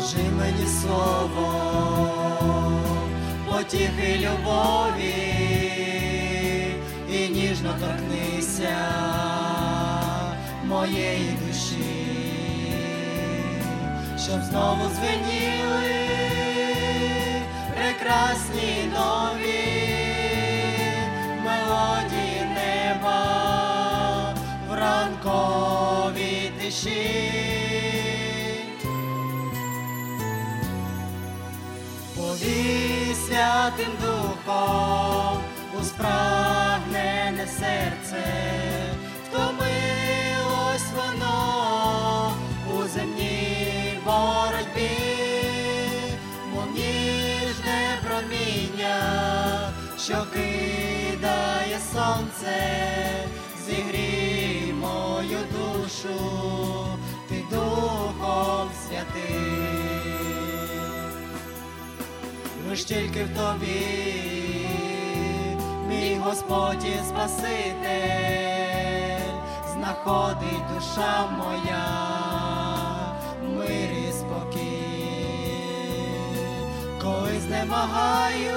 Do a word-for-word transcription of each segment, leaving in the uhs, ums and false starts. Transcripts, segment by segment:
Скажи мені слово потіхи любові і ніжно торкнися моєї душі, щоб знову звеніли прекрасні нові мелодії неба в ранковій тиші. Повій Святим Духом у спрагнене серце, втомилось воно у земній боротьбі, мов ніжне проміння, що кидає сонце, зігрій мою душу, ти Духом Святим. Лиш тільки в тобі, мій Господь і Спаситель, знаходить душа моя мир і спокій. Коли знемагаю,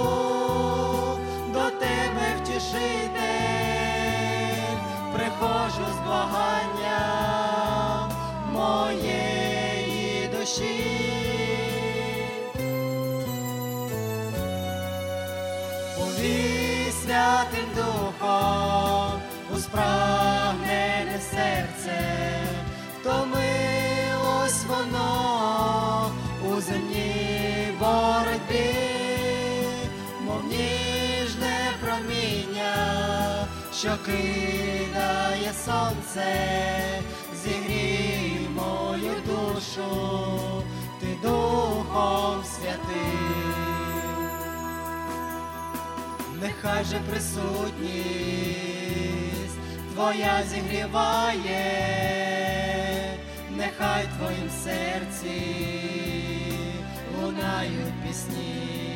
до тебе, втішитель, приходжу з благанням моєї душі. Повій Святим Духом у спрагнене серце, втомилось воно у земній боротьбі, мов ніжне проміння, що кидає сонце, зігрій мою душу, ти Духом Святим. Нехай же присутність Твоя зігріває, нехай в Твоїм серці лунають пісні,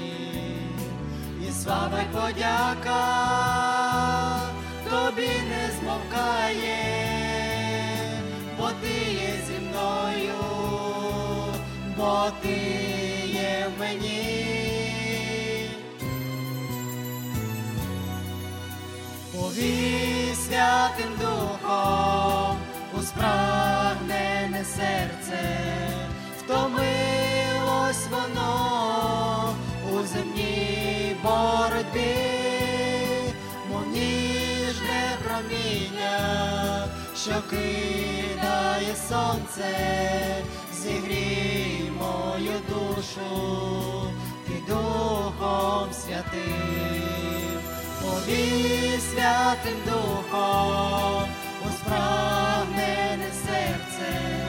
і слава й подяка Тобі не змовкає, бо Ти є зі мною, бо Ти є в мені. Повій Святим Духом у спрагнене серце, втомилось воно у земній боротьбі, мов ніжне проміння, що кидає сонце, зігрій мою душу, ти Духом Святим. Повій Святим Духом у спрагнене серце,